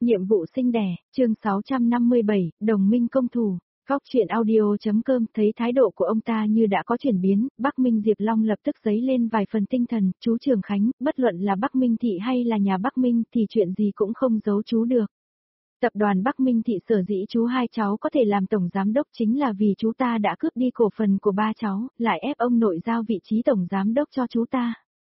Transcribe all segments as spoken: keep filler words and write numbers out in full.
Nhiệm vụ sinh đẻ, chương sáu trăm năm mươi bảy, đồng minh công thủ. Góc chuyện audio.com thấy thái độ của ông ta như đã có chuyển biến, Bắc Minh Diệp Long lập tức dấy lên vài phần tinh thần, chú Trường Khánh, bất luận là Bắc Minh Thị hay là nhà Bắc Minh thì chuyện gì cũng không giấu chú được. Tập đoàn Bắc Minh Thị sở dĩ chú hai cháu có thể làm tổng giám đốc chính là vì chú ta đã cướp đi cổ phần của ba cháu, lại ép ông nội giao vị trí tổng giám đốc cho chú ta.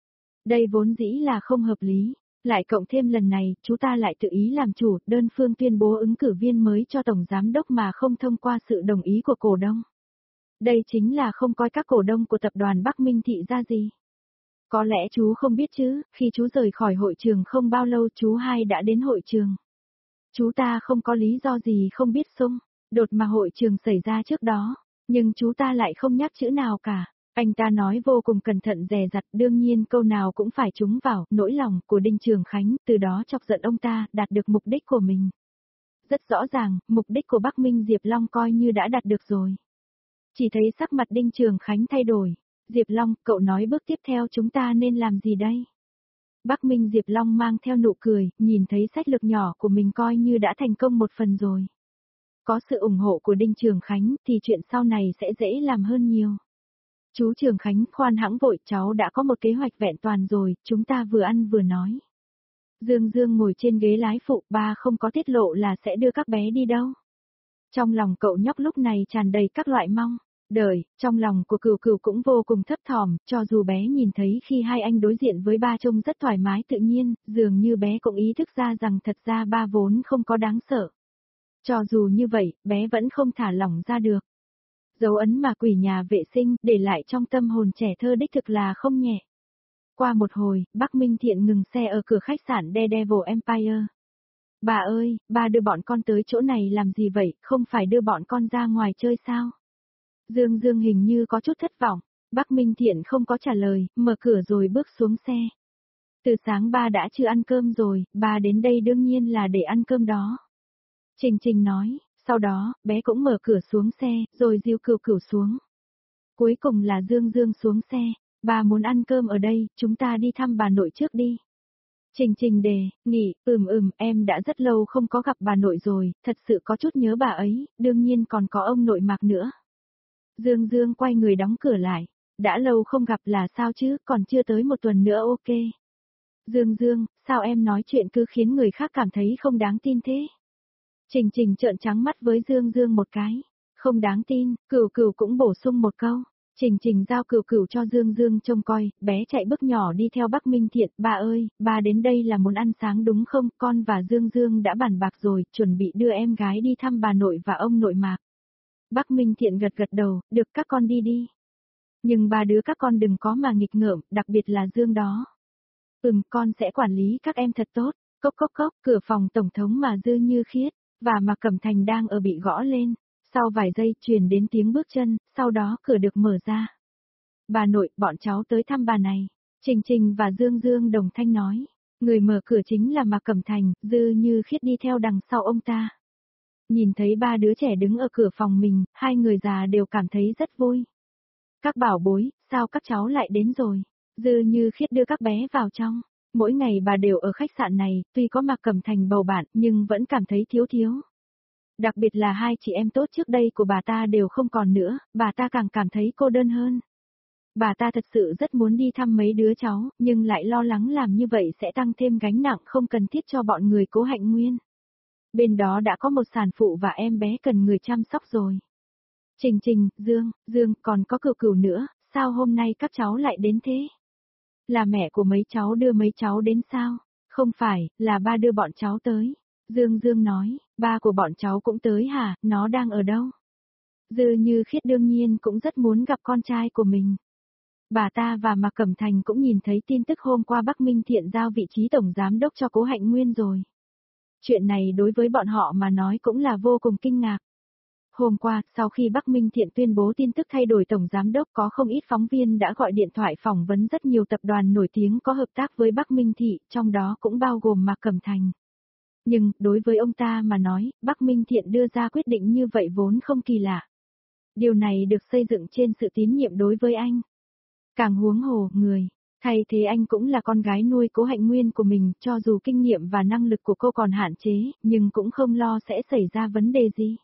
Đây vốn dĩ là không hợp lý. Lại cộng thêm lần này, chú ta lại tự ý làm chủ, đơn phương tuyên bố ứng cử viên mới cho tổng giám đốc mà không thông qua sự đồng ý của cổ đông. Đây chính là không coi các cổ đông của tập đoàn Bắc Minh Thị ra gì. Có lẽ chú không biết chứ, khi chú rời khỏi hội trường không bao lâu chú hai đã đến hội trường. Chú ta không có lý do gì không biết xung, đột mà hội trường xảy ra trước đó, nhưng chú ta lại không nhắc chữ nào cả. Anh ta nói vô cùng cẩn thận dè dặt, đương nhiên câu nào cũng phải trúng vào nỗi lòng của Đinh Trường Khánh, từ đó chọc giận ông ta, đạt được mục đích của mình. Rất rõ ràng, mục đích của Bắc Minh Diệp Long coi như đã đạt được rồi. Chỉ thấy sắc mặt Đinh Trường Khánh thay đổi. Diệp Long, cậu nói bước tiếp theo chúng ta nên làm gì đây? Bắc Minh Diệp Long mang theo nụ cười, nhìn thấy sách lược nhỏ của mình coi như đã thành công một phần rồi. Có sự ủng hộ của Đinh Trường Khánh thì chuyện sau này sẽ dễ làm hơn nhiều. Chú Trường Khánh, khoan hãng vội, cháu đã có một kế hoạch vẹn toàn rồi, chúng ta vừa ăn vừa nói. Dương Dương ngồi trên ghế lái phụ, ba không có tiết lộ là sẽ đưa các bé đi đâu. Trong lòng cậu nhóc lúc này tràn đầy các loại mong đợi, trong lòng của Cửu Cửu cũng vô cùng thấp thỏm, cho dù bé nhìn thấy khi hai anh đối diện với ba trông rất thoải mái tự nhiên, dường như bé cũng ý thức ra rằng thật ra ba vốn không có đáng sợ. Cho dù như vậy, bé vẫn không thả lỏng ra được. Dấu ấn mà quỷ nhà vệ sinh để lại trong tâm hồn trẻ thơ đích thực là không nhẹ. Qua một hồi, Bắc Minh Thiện ngừng xe ở cửa khách sạn Daredevil Empire. Bà ơi, ba đưa bọn con tới chỗ này làm gì vậy, không phải đưa bọn con ra ngoài chơi sao? Dương Dương hình như có chút thất vọng. Bắc Minh Thiện không có trả lời, mở cửa rồi bước xuống xe. Từ sáng ba đã chưa ăn cơm rồi, ba đến đây đương nhiên là để ăn cơm đó. Trình Trình nói. Sau đó, bé cũng mở cửa xuống xe, rồi dìu Cửu Cửu xuống. Cuối cùng là Dương Dương xuống xe, bà muốn ăn cơm ở đây, chúng ta đi thăm bà nội trước đi. Trình Trình đề, nghỉ, ừm ừm, em đã rất lâu không có gặp bà nội rồi, thật sự có chút nhớ bà ấy, đương nhiên còn có ông nội Mạc nữa. Dương Dương quay người đóng cửa lại, đã lâu không gặp là sao chứ, còn chưa tới một tuần nữa ok. Dương Dương, sao em nói chuyện cứ khiến người khác cảm thấy không đáng tin thế? Trình Trình trợn trắng mắt với Dương Dương một cái. Không đáng tin, Cửu Cửu cũng bổ sung một câu. Trình Trình giao Cửu Cửu cho Dương Dương trông coi, bé chạy bước nhỏ đi theo Bắc Minh Thiện. Ba ơi, ba đến đây là muốn ăn sáng đúng không? Con và Dương Dương đã bàn bạc rồi, chuẩn bị đưa em gái đi thăm bà nội và ông nội Mạc. Bắc Minh Thiện gật gật đầu, được các con đi đi. Nhưng ba đứa các con đừng có mà nghịch ngợm, đặc biệt là Dương đó. Ừm, con sẽ quản lý các em thật tốt. Cốc cốc cốc, cửa phòng tổng thống mà Dư Như Khiết và Mạc Cẩm Thành đang ở bị gõ lên. Sau vài giây truyền đến tiếng bước chân, sau đó cửa được mở ra. Bà nội, bọn cháu tới thăm bà này. Trình Trình và Dương Dương đồng thanh nói. Người mở cửa chính là Mạc Cẩm Thành, Dư Như Khiết đi theo đằng sau ông ta. Nhìn thấy ba đứa trẻ đứng ở cửa phòng mình, hai người già đều cảm thấy rất vui. Các bảo bối, sao các cháu lại đến rồi? Dư Như Khiết đưa các bé vào trong. Mỗi ngày bà đều ở khách sạn này, tuy có Mạc Cẩm Thành bầu bạn, nhưng vẫn cảm thấy thiếu thiếu. Đặc biệt là hai chị em tốt trước đây của bà ta đều không còn nữa, bà ta càng cảm thấy cô đơn hơn. Bà ta thật sự rất muốn đi thăm mấy đứa cháu, nhưng lại lo lắng làm như vậy sẽ tăng thêm gánh nặng không cần thiết cho bọn người Cố Hạnh Nguyên. Bên đó đã có một sản phụ và em bé cần người chăm sóc rồi. Trình Trình, Dương, Dương, còn có Cửu Cửu nữa, sao hôm nay các cháu lại đến thế? Là mẹ của mấy cháu đưa mấy cháu đến sao? Không phải, là ba đưa bọn cháu tới. Dương Dương nói, ba của bọn cháu cũng tới hả, nó đang ở đâu? Dư Như Khiết đương nhiên cũng rất muốn gặp con trai của mình. Bà ta và Mạc Cẩm Thành cũng nhìn thấy tin tức hôm qua Bắc Minh Thiện giao vị trí tổng giám đốc cho Cố Hạnh Nguyên rồi. Chuyện này đối với bọn họ mà nói cũng là vô cùng kinh ngạc. Hôm qua, sau khi Bắc Minh Thiện tuyên bố tin tức thay đổi tổng giám đốc có không ít phóng viên đã gọi điện thoại phỏng vấn rất nhiều tập đoàn nổi tiếng có hợp tác với Bắc Minh Thị, trong đó cũng bao gồm Mạc Cẩm Thành. Nhưng, đối với ông ta mà nói, Bắc Minh Thiện đưa ra quyết định như vậy vốn không kỳ lạ. Điều này được xây dựng trên sự tín nhiệm đối với anh. Càng huống hồ, người, Thay thế anh cũng là con gái nuôi Cố Hạnh Nguyên của mình, cho dù kinh nghiệm và năng lực của cô còn hạn chế, nhưng cũng không lo sẽ xảy ra vấn đề gì.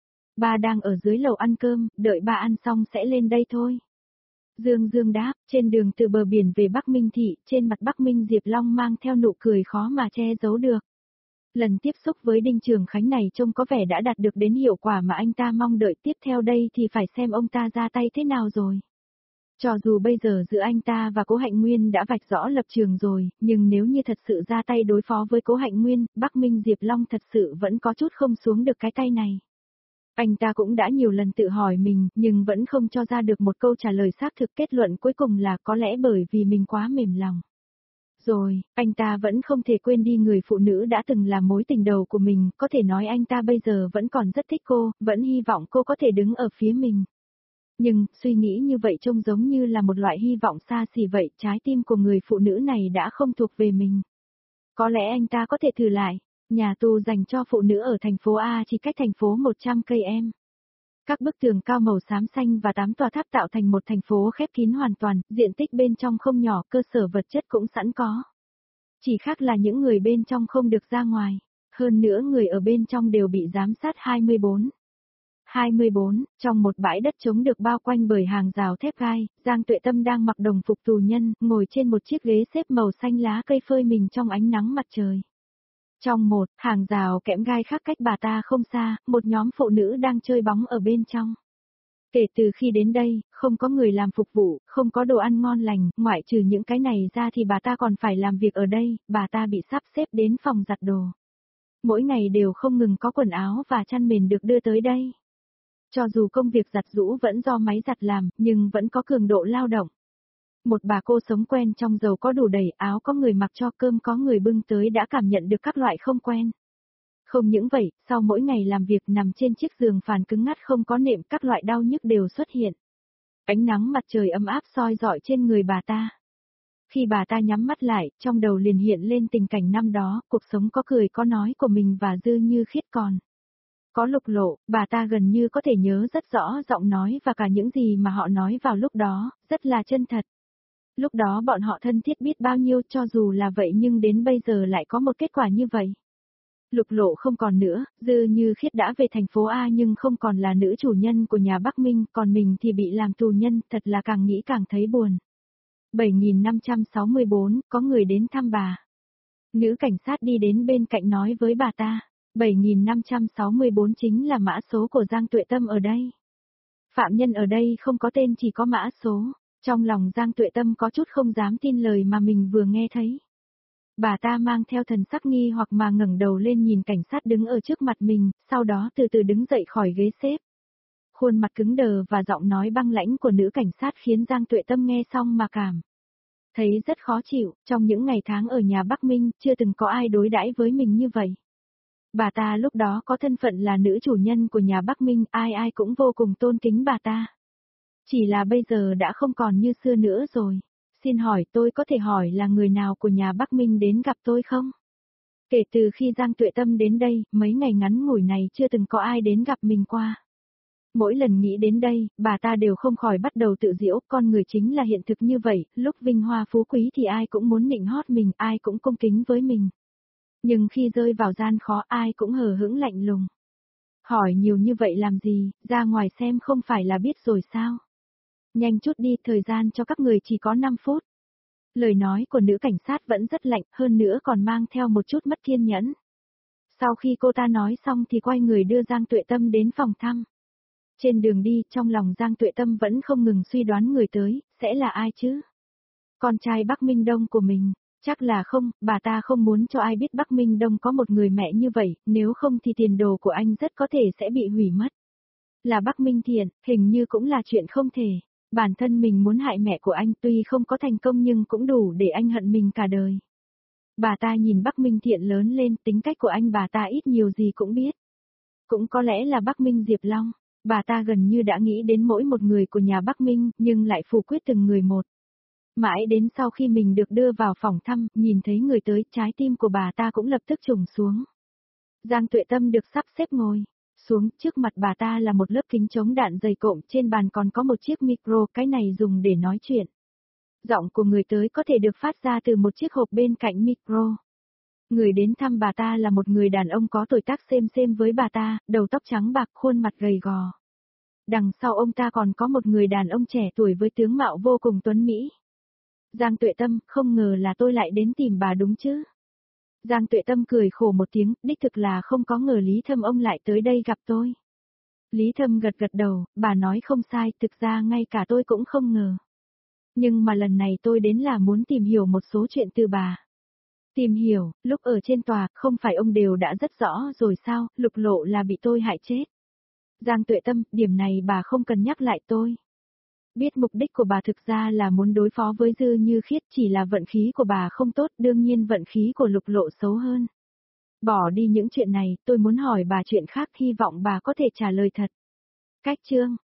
Ba đang ở dưới lầu ăn cơm, đợi ba ăn xong sẽ lên đây thôi. Dương Dương đáp, trên đường từ bờ biển về Bắc Minh Thị, trên mặt Bắc Minh Diệp Long mang theo nụ cười khó mà che giấu được. Lần tiếp xúc với Đinh Trường Khánh này trông có vẻ đã đạt được đến hiệu quả mà anh ta mong đợi, tiếp theo đây thì phải xem ông ta ra tay thế nào rồi. Cho dù bây giờ giữa anh ta và Cố Hạnh Nguyên đã vạch rõ lập trường rồi, nhưng nếu như thật sự ra tay đối phó với Cố Hạnh Nguyên, Bắc Minh Diệp Long thật sự vẫn có chút không xuống được cái tay này. Anh ta cũng đã nhiều lần tự hỏi mình, nhưng vẫn không cho ra được một câu trả lời xác thực, kết luận cuối cùng là có lẽ bởi vì mình quá mềm lòng. Rồi, anh ta vẫn không thể quên đi người phụ nữ đã từng là mối tình đầu của mình, có thể nói anh ta bây giờ vẫn còn rất thích cô, vẫn hy vọng cô có thể đứng ở phía mình. Nhưng, suy nghĩ như vậy trông giống như là một loại hy vọng xa xỉ vậy, trái tim của người phụ nữ này đã không thuộc về mình. Có lẽ anh ta có thể thử lại, nhà tù dành cho phụ nữ ở thành phố A chỉ cách thành phố một trăm cây em. Các bức tường cao màu xám xanh và tám tòa tháp tạo thành một thành phố khép kín hoàn toàn, diện tích bên trong không nhỏ, cơ sở vật chất cũng sẵn có. Chỉ khác là những người bên trong không được ra ngoài, hơn nữa người ở bên trong đều bị giám sát hai mươi bốn. hai mươi bốn, trong một bãi đất trống được bao quanh bởi hàng rào thép gai, Giang Tuệ Tâm đang mặc đồng phục tù nhân, ngồi trên một chiếc ghế xếp màu xanh lá cây phơi mình trong ánh nắng mặt trời. Trong một, hàng rào kẽm gai khác cách bà ta không xa, một nhóm phụ nữ đang chơi bóng ở bên trong. Kể từ khi đến đây, không có người làm phục vụ, không có đồ ăn ngon lành, ngoại trừ những cái này ra thì bà ta còn phải làm việc ở đây, bà ta bị sắp xếp đến phòng giặt đồ. Mỗi ngày đều không ngừng có quần áo và chăn mền được đưa tới đây. Cho dù công việc giặt giũ vẫn do máy giặt làm, nhưng vẫn có cường độ lao động. Một bà cô sống quen trong dầu có đủ đầy, áo có người mặc cho, cơm có người bưng tới đã cảm nhận được các loại không quen. Không những vậy, sau mỗi ngày làm việc nằm trên chiếc giường phàn cứng ngắt không có nệm, các loại đau nhức đều xuất hiện. Ánh nắng mặt trời ấm áp soi rọi trên người bà ta. Khi bà ta nhắm mắt lại, trong đầu liền hiện lên tình cảnh năm đó, cuộc sống có cười có nói của mình và Dư Như Khiết còn. Có Lục Lộ, bà ta gần như có thể nhớ rất rõ giọng nói và cả những gì mà họ nói vào lúc đó, rất là chân thật. Lúc đó bọn họ thân thiết biết bao nhiêu, cho dù là vậy nhưng đến bây giờ lại có một kết quả như vậy. Lục Lộ không còn nữa, Dư Như Khiết đã về thành phố A nhưng không còn là nữ chủ nhân của nhà Bắc Minh, còn mình thì bị làm tù nhân, thật là càng nghĩ càng thấy buồn. bảy nghìn năm trăm sáu mươi bốn, có người đến thăm bà. Nữ cảnh sát đi đến bên cạnh nói với bà ta, bảy nghìn năm trăm sáu mươi bốn chính là mã số của Giang Tuệ Tâm ở đây. Phạm nhân ở đây không có tên chỉ có mã số. Trong lòng Giang Tuệ Tâm có chút không dám tin lời mà mình vừa nghe thấy. Bà ta mang theo thần sắc nghi hoặc mà ngẩng đầu lên nhìn cảnh sát đứng ở trước mặt mình, sau đó từ từ đứng dậy khỏi ghế xếp. Khuôn mặt cứng đờ và giọng nói băng lãnh của nữ cảnh sát khiến Giang Tuệ Tâm nghe xong mà cảm thấy rất khó chịu, trong những ngày tháng ở nhà Bắc Minh, chưa từng có ai đối đãi với mình như vậy. Bà ta lúc đó có thân phận là nữ chủ nhân của nhà Bắc Minh, ai ai cũng vô cùng tôn kính bà ta. Chỉ là bây giờ đã không còn như xưa nữa rồi. Xin hỏi tôi có thể hỏi là người nào của nhà Bắc Minh đến gặp tôi không? Kể từ khi Giang Tuệ Tâm đến đây, mấy ngày ngắn ngủi này chưa từng có ai đến gặp mình qua. Mỗi lần nghĩ đến đây, bà ta đều không khỏi bắt đầu tự giễu, con người chính là hiện thực như vậy, lúc vinh hoa phú quý thì ai cũng muốn nịnh hót mình, ai cũng cung kính với mình. Nhưng khi rơi vào gian khó ai cũng hờ hững lạnh lùng. Hỏi nhiều như vậy làm gì, ra ngoài xem không phải là biết rồi sao? Nhanh chút đi, thời gian cho các người chỉ có năm phút. Lời nói của nữ cảnh sát vẫn rất lạnh, hơn nữa còn mang theo một chút mất kiên nhẫn. Sau khi cô ta nói xong thì quay người đưa Giang Tuệ Tâm đến phòng thăm. Trên đường đi, trong lòng Giang Tuệ Tâm vẫn không ngừng suy đoán người tới, sẽ là ai chứ? Con trai Bắc Minh Đông của mình, chắc là không, bà ta không muốn cho ai biết Bắc Minh Đông có một người mẹ như vậy, nếu không thì tiền đồ của anh rất có thể sẽ bị hủy mất. Là Bắc Minh Thiện, hình như cũng là chuyện không thể. Bản thân mình muốn hại mẹ của anh tuy không có thành công nhưng cũng đủ để anh hận mình cả đời. Bà ta nhìn Bắc Minh Thiện lớn lên, tính cách của anh bà ta ít nhiều gì cũng biết. Cũng có lẽ là Bắc Minh Diệp Long, bà ta gần như đã nghĩ đến mỗi một người của nhà Bắc Minh, nhưng lại phủ quyết từng người một. Mãi đến sau khi mình được đưa vào phòng thăm, nhìn thấy người tới, trái tim của bà ta cũng lập tức trùng xuống. Giang Tuệ Tâm được sắp xếp ngồi xuống, trước mặt bà ta là một lớp kính chống đạn dày cộm, trên bàn còn có một chiếc micro, cái này dùng để nói chuyện. Giọng của người tới có thể được phát ra từ một chiếc hộp bên cạnh micro. Người đến thăm bà ta là một người đàn ông có tuổi tác xem xem với bà ta, đầu tóc trắng bạc, khuôn mặt gầy gò. Đằng sau ông ta còn có một người đàn ông trẻ tuổi với tướng mạo vô cùng tuấn mỹ. Giang Tuệ Tâm, không ngờ là tôi lại đến tìm bà đúng chứ? Giang Tuệ Tâm cười khổ một tiếng, đích thực là không có ngờ Lý Thâm ông lại tới đây gặp tôi. Lý Thâm gật gật đầu, bà nói không sai, thực ra ngay cả tôi cũng không ngờ. Nhưng mà lần này tôi đến là muốn tìm hiểu một số chuyện từ bà. Tìm hiểu, lúc ở trên tòa, không phải ông đều đã rất rõ rồi sao, Lục Lộ là bị tôi hại chết. Giang Tuệ Tâm, điểm này bà không cần nhắc lại tôi. Biết mục đích của bà thực ra là muốn đối phó với Dư Như Khiết, chỉ là vận khí của bà không tốt, đương nhiên vận khí của Lục Lộ xấu hơn. Bỏ đi những chuyện này, tôi muốn hỏi bà chuyện khác, hy vọng bà có thể trả lời thật. Cách chương